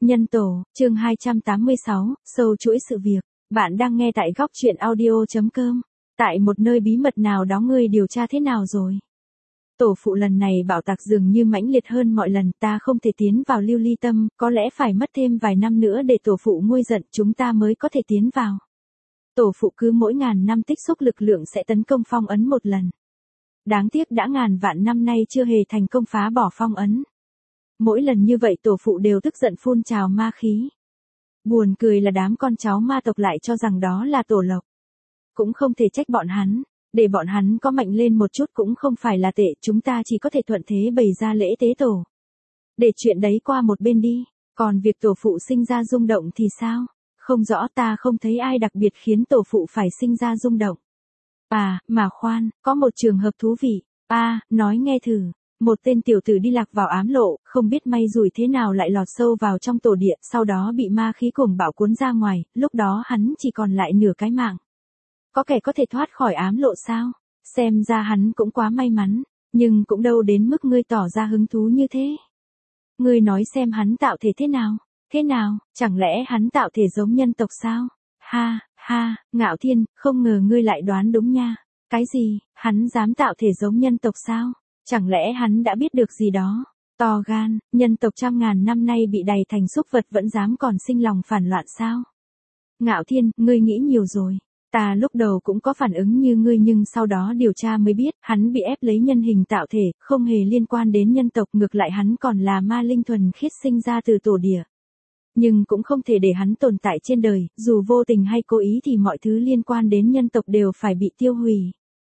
Nhân tổ, chương 286, sâu chuỗi sự việc. Bạn đang nghe tại góc truyện audio.com. Tại một nơi bí mật nào đó ngươi điều tra thế nào rồi? Tổ phụ lần này bảo tạc dường như mãnh liệt hơn mọi lần, ta không thể tiến vào Lưu Ly Tâm, có lẽ phải mất thêm vài năm nữa để tổ phụ nguôi giận chúng ta mới có thể tiến vào. Tổ phụ cứ mỗi ngàn năm tích xúc lực lượng sẽ tấn công phong ấn một lần. Đáng tiếc đã ngàn vạn năm nay chưa hề thành công phá bỏ phong ấn. Mỗi lần như vậy tổ phụ đều tức giận phun trào ma khí. Buồn cười là đám con cháu ma tộc lại cho rằng đó là tổ lộc. Cũng không thể trách bọn hắn, để bọn hắn có mạnh lên một chút cũng không phải là tệ, chúng ta chỉ có thể thuận thế bày ra lễ tế tổ. Để chuyện đấy qua một bên đi, còn việc tổ phụ sinh ra rung động thì sao? Không rõ, ta không thấy ai đặc biệt khiến tổ phụ phải sinh ra rung động. À, mà khoan, có một trường hợp thú vị. Nói nghe thử. Một tên tiểu tử đi lạc vào ám lộ, không biết may rủi thế nào lại lọt sâu vào trong tổ địa, sau đó bị ma khí cuồng bạo cuốn ra ngoài, lúc đó hắn chỉ còn lại nửa cái mạng. Có kẻ có thể thoát khỏi ám lộ sao? Xem ra hắn cũng quá may mắn, nhưng cũng đâu đến mức ngươi tỏ ra hứng thú như thế. Ngươi nói xem hắn tạo thể thế nào? Thế nào, chẳng lẽ hắn tạo thể giống nhân tộc sao? Ha, Ngạo Thiên, không ngờ ngươi lại đoán đúng nha. Cái gì, hắn dám tạo thể giống nhân tộc sao? Chẳng lẽ hắn đã biết được gì đó? To gan, nhân tộc trăm ngàn năm nay bị đày thành súc vật vẫn dám còn sinh lòng phản loạn sao? Ngạo Thiên, ngươi nghĩ nhiều rồi. Ta lúc đầu cũng có phản ứng như ngươi nhưng sau đó điều tra mới biết, hắn bị ép lấy nhân hình tạo thể, không hề liên quan đến nhân tộc, ngược lại hắn còn là ma linh thuần khiết sinh ra từ tổ địa. Nhưng cũng không thể để hắn tồn tại trên đời, dù vô tình hay cố ý thì mọi thứ liên quan đến nhân tộc đều phải bị tiêu hủy.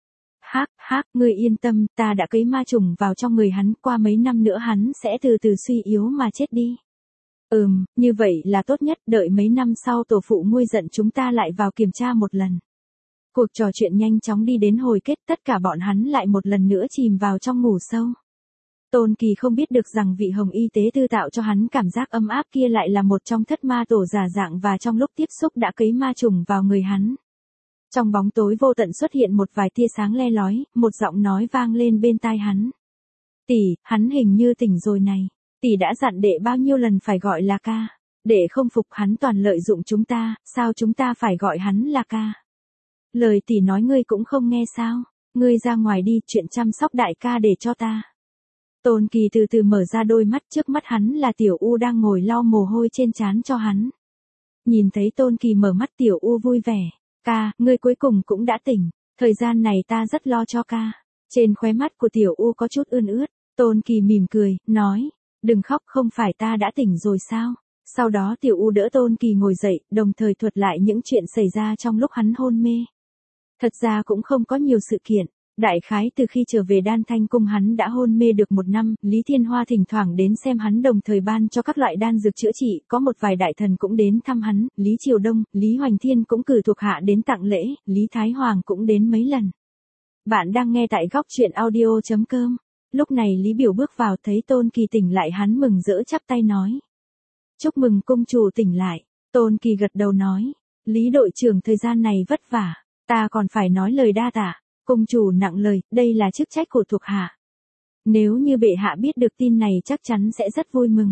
Ngươi yên tâm, ta đã cấy ma trùng vào trong người hắn, qua mấy năm nữa hắn sẽ từ từ suy yếu mà chết đi. Như vậy là tốt nhất, đợi mấy năm sau tổ phụ nguôi giận chúng ta lại vào kiểm tra một lần. Cuộc trò chuyện nhanh chóng đi đến hồi kết, tất cả bọn hắn lại một lần nữa chìm vào trong ngủ sâu. Tôn Kỳ không biết được rằng vị hồng y tế tư tạo cho hắn cảm giác ấm áp kia lại là một trong thất ma tổ giả dạng và trong lúc tiếp xúc đã cấy ma trùng vào người hắn. Trong bóng tối vô tận xuất hiện một vài tia sáng le lói, một giọng nói vang lên bên tai hắn. Tỷ, hắn hình như tỉnh rồi này. Tỷ đã dặn đệ bao nhiêu lần phải gọi là ca. Đệ không phục hắn toàn lợi dụng chúng ta, sao chúng ta phải gọi hắn là ca. Lời tỷ nói ngươi cũng không nghe sao. Ngươi ra ngoài đi, chuyện chăm sóc đại ca để cho ta. Tôn Kỳ từ từ mở ra đôi mắt, trước mắt hắn là Tiểu U đang ngồi lau mồ hôi trên trán cho hắn. Nhìn thấy Tôn Kỳ mở mắt Tiểu U vui vẻ. Ca, ngươi cuối cùng cũng đã tỉnh, thời gian này ta rất lo cho ca. Trên khóe mắt của Tiểu U có chút ươn ướt, Tôn Kỳ mỉm cười, nói, đừng khóc, không phải ta đã tỉnh rồi sao? Sau đó Tiểu U đỡ Tôn Kỳ ngồi dậy, đồng thời thuật lại những chuyện xảy ra trong lúc hắn hôn mê. Thật ra cũng không có nhiều sự kiện. Đại khái từ khi trở về Đan Thanh Cung hắn đã hôn mê được 1 năm, Lý Thiên Hoa thỉnh thoảng đến xem hắn đồng thời ban cho các loại đan dược chữa trị, có một vài đại thần cũng đến thăm hắn, Lý Triều Đông, Lý Hoành Thiên cũng cử thuộc hạ đến tặng lễ, Lý Thái Hoàng cũng đến mấy lần. Bạn đang nghe tại góc truyện audio.com. Lúc này Lý Biểu bước vào thấy Tôn Kỳ tỉnh lại hắn mừng rỡ chắp tay nói. Chúc mừng cung chủ tỉnh lại. Tôn Kỳ gật đầu nói. Lý đội trưởng thời gian này vất vả, ta còn phải nói lời đa tạ. Cung chủ nặng lời, đây là chức trách của thuộc hạ. Nếu như bệ hạ biết được tin này chắc chắn sẽ rất vui mừng.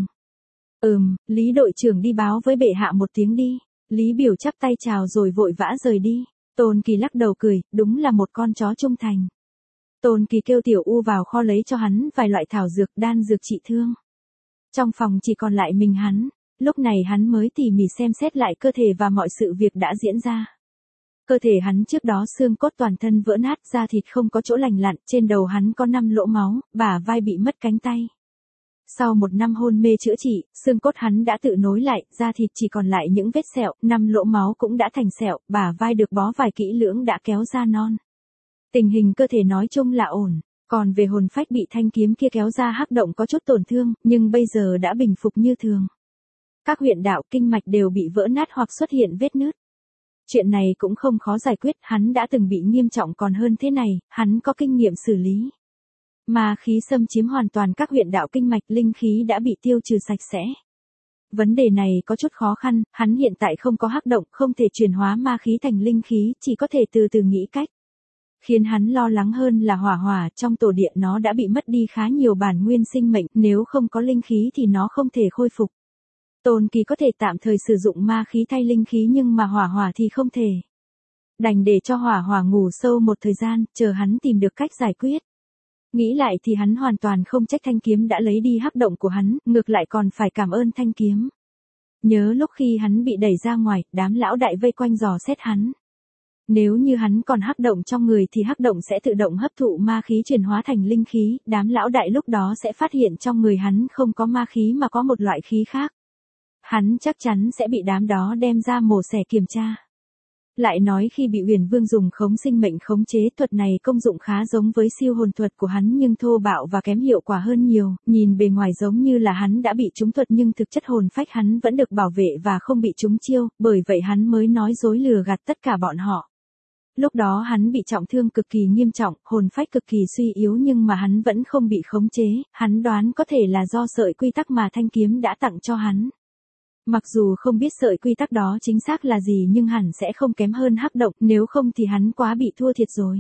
Lý đội trưởng đi báo với bệ hạ một tiếng đi. Lý Biểu chắp tay chào rồi vội vã rời đi. Tôn Kỳ lắc đầu cười, đúng là một con chó trung thành. Tôn Kỳ kêu Tiểu U vào kho lấy cho hắn vài loại thảo dược, đan dược trị thương. Trong phòng chỉ còn lại mình hắn, lúc này hắn mới tỉ mỉ xem xét lại cơ thể và mọi sự việc đã diễn ra. Cơ thể hắn trước đó xương cốt toàn thân vỡ nát, da thịt không có chỗ lành lặn, trên đầu hắn có 5 lỗ máu, bả vai bị mất cánh tay. Sau 1 năm hôn mê chữa trị, xương cốt hắn đã tự nối lại, da thịt chỉ còn lại những vết sẹo, 5 lỗ máu cũng đã thành sẹo, bả vai được bó vải kỹ lưỡng đã kéo ra non. Tình hình cơ thể nói chung là ổn, còn về hồn phách bị thanh kiếm kia kéo ra hắc động có chút tổn thương, nhưng bây giờ đã bình phục như thường. Các huyệt đạo kinh mạch đều bị vỡ nát hoặc xuất hiện vết nứt. Chuyện này cũng không khó giải quyết, hắn đã từng bị nghiêm trọng còn hơn thế này, hắn có kinh nghiệm xử lý. Ma khí xâm chiếm hoàn toàn các huyệt đạo kinh mạch, linh khí đã bị tiêu trừ sạch sẽ. Vấn đề này có chút khó khăn, hắn hiện tại không có hắc động, không thể chuyển hóa ma khí thành linh khí, chỉ có thể từ từ nghĩ cách. Khiến hắn lo lắng hơn là hỏa hỏa trong tổ địa nó đã bị mất đi khá nhiều bản nguyên sinh mệnh, nếu không có linh khí thì nó không thể khôi phục. Tôn Kỳ có thể tạm thời sử dụng ma khí thay linh khí nhưng mà Hỏa Hỏa thì không thể. Đành để cho Hỏa Hỏa ngủ sâu một thời gian, chờ hắn tìm được cách giải quyết. Nghĩ lại thì hắn hoàn toàn không trách thanh kiếm đã lấy đi hắc động của hắn, ngược lại còn phải cảm ơn thanh kiếm. Nhớ lúc khi hắn bị đẩy ra ngoài, đám lão đại vây quanh dò xét hắn. Nếu như hắn còn hắc động trong người thì hắc động sẽ tự động hấp thụ ma khí chuyển hóa thành linh khí, đám lão đại lúc đó sẽ phát hiện trong người hắn không có ma khí mà có một loại khí khác. Hắn chắc chắn sẽ bị đám đó đem ra mổ xẻ kiểm tra. Lại nói khi bị Huyền Vương dùng khống sinh mệnh khống chế, thuật này công dụng khá giống với siêu hồn thuật của hắn nhưng thô bạo và kém hiệu quả hơn nhiều, nhìn bề ngoài giống như là hắn đã bị trúng thuật nhưng thực chất hồn phách hắn vẫn được bảo vệ và không bị trúng chiêu, bởi vậy hắn mới nói dối lừa gạt tất cả bọn họ. Lúc đó hắn bị trọng thương cực kỳ nghiêm trọng, hồn phách cực kỳ suy yếu nhưng mà hắn vẫn không bị khống chế, hắn đoán có thể là do sợi quy tắc mà thanh kiếm đã tặng cho hắn. Mặc dù không biết sợi quy tắc đó chính xác là gì nhưng hẳn sẽ không kém hơn hắc động, nếu không thì hắn quá bị thua thiệt rồi.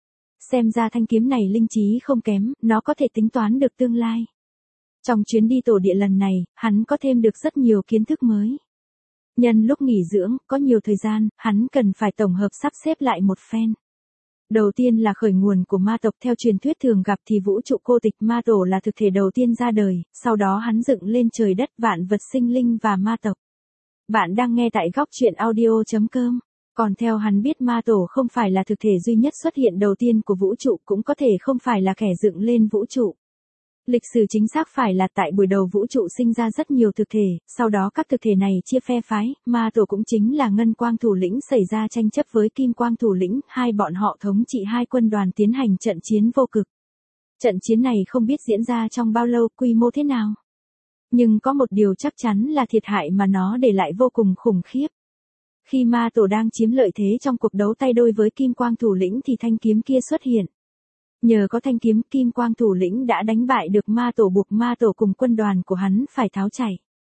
Xem ra thanh kiếm này linh trí không kém, nó có thể tính toán được tương lai. Trong chuyến đi tổ địa lần này, hắn có thêm được rất nhiều kiến thức mới. Nhân lúc nghỉ dưỡng, có nhiều thời gian, hắn cần phải tổng hợp sắp xếp lại một phen. Đầu tiên là khởi nguồn của ma tộc, theo truyền thuyết thường gặp thì vũ trụ cô tịch ma tổ là thực thể đầu tiên ra đời, sau đó hắn dựng lên trời đất vạn vật sinh linh và ma tộc. Bạn đang nghe tại góc truyện audio.com. Còn theo hắn biết ma tổ không phải là thực thể duy nhất xuất hiện đầu tiên của vũ trụ, cũng có thể không phải là kẻ dựng lên vũ trụ. Lịch sử chính xác phải là tại buổi đầu vũ trụ sinh ra rất nhiều thực thể, sau đó các thực thể này chia phe phái, ma tổ cũng chính là Ngân Quang thủ lĩnh xảy ra tranh chấp với Kim Quang thủ lĩnh, hai bọn họ thống trị hai quân đoàn tiến hành trận chiến vô cực. Trận chiến này không biết diễn ra trong bao lâu, quy mô thế nào. Nhưng có một điều chắc chắn là thiệt hại mà nó để lại vô cùng khủng khiếp. Khi ma tổ đang chiếm lợi thế trong cuộc đấu tay đôi với Kim Quang thủ lĩnh thì thanh kiếm kia xuất hiện. Nhờ có thanh kiếm, Kim Quang thủ lĩnh đã đánh bại được ma tổ, buộc ma tổ cùng quân đoàn của hắn phải tháo chạy.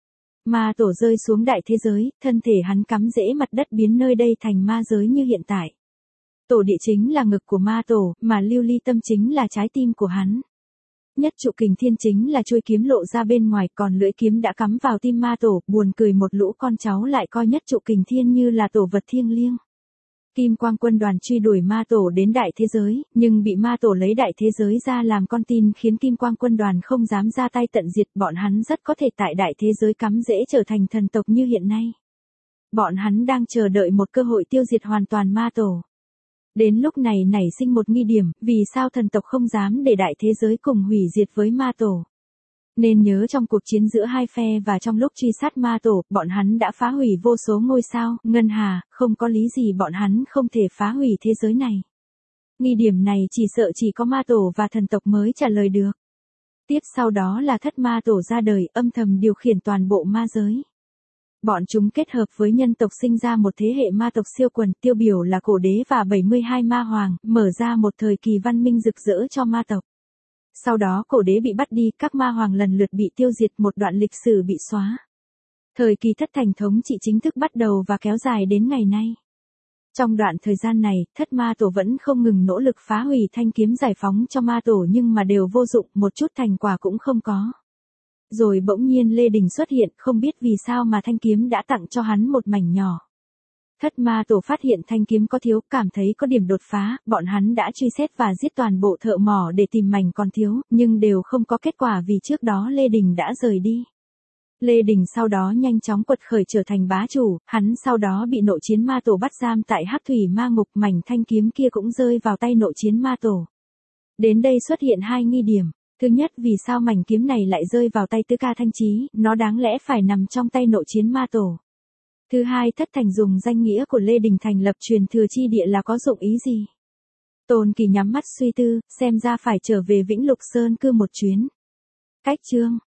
Ma tổ rơi xuống đại thế giới, thân thể hắn cắm rễ mặt đất biến nơi đây thành ma giới như hiện tại. Tổ địa chính là ngực của ma tổ, mà lưu ly tâm chính là trái tim của hắn. Nhất trụ kình thiên chính là chuôi kiếm lộ ra bên ngoài, còn lưỡi kiếm đã cắm vào tim ma tổ, buồn cười một lũ con cháu lại coi nhất trụ kình thiên như là tổ vật thiêng liêng. Kim Quang quân đoàn truy đuổi ma tổ đến đại thế giới, nhưng bị ma tổ lấy đại thế giới ra làm con tin khiến Kim Quang quân đoàn không dám ra tay tận diệt, bọn hắn rất có thể tại đại thế giới cắm rễ trở thành thần tộc như hiện nay. Bọn hắn đang chờ đợi một cơ hội tiêu diệt hoàn toàn ma tổ. Đến lúc này nảy sinh một nghi điểm, vì sao thần tộc không dám để đại thế giới cùng hủy diệt với ma tổ. Nên nhớ trong cuộc chiến giữa hai phe và trong lúc truy sát ma tổ, bọn hắn đã phá hủy vô số ngôi sao, ngân hà, không có lý gì bọn hắn không thể phá hủy thế giới này. Nghi điểm này chỉ sợ chỉ có ma tổ và thần tộc mới trả lời được. Tiếp sau đó là thất ma tổ ra đời, âm thầm điều khiển toàn bộ ma giới. Bọn chúng kết hợp với nhân tộc sinh ra một thế hệ ma tộc siêu quần, tiêu biểu là cổ đế và 72 ma hoàng, mở ra một thời kỳ văn minh rực rỡ cho ma tộc. Sau đó cổ đế bị bắt đi, các ma hoàng lần lượt bị tiêu diệt, một đoạn lịch sử bị xóa. Thời kỳ thất thành thống trị chính thức bắt đầu và kéo dài đến ngày nay. Trong đoạn thời gian này, thất ma tổ vẫn không ngừng nỗ lực phá hủy thanh kiếm giải phóng cho ma tổ nhưng mà đều vô dụng, một chút thành quả cũng không có. Rồi bỗng nhiên Lê Đình xuất hiện, không biết vì sao mà thanh kiếm đã tặng cho hắn một mảnh nhỏ. Thất ma tổ phát hiện thanh kiếm có thiếu, cảm thấy có điểm đột phá, bọn hắn đã truy xét và giết toàn bộ thợ mỏ để tìm mảnh còn thiếu, nhưng đều không có kết quả vì trước đó Lê Đình đã rời đi. Lê Đình sau đó nhanh chóng quật khởi trở thành bá chủ, hắn sau đó bị nội chiến ma tổ bắt giam tại Hắc Thủy Ma Ngục, mảnh thanh kiếm kia cũng rơi vào tay nội chiến ma tổ. Đến đây xuất hiện hai nghi điểm. Thứ nhất, vì sao mảnh kiếm này lại rơi vào tay Tứ Ca Thanh Chí, nó đáng lẽ phải nằm trong tay nội chiến ma tổ. Thứ hai, thất thành dùng danh nghĩa của Lê Đình thành lập truyền thừa chi địa là có dụng ý gì? Tôn Kỳ nhắm mắt suy tư, xem ra phải trở về Vĩnh Lục Sơn cư một chuyến. Cách chương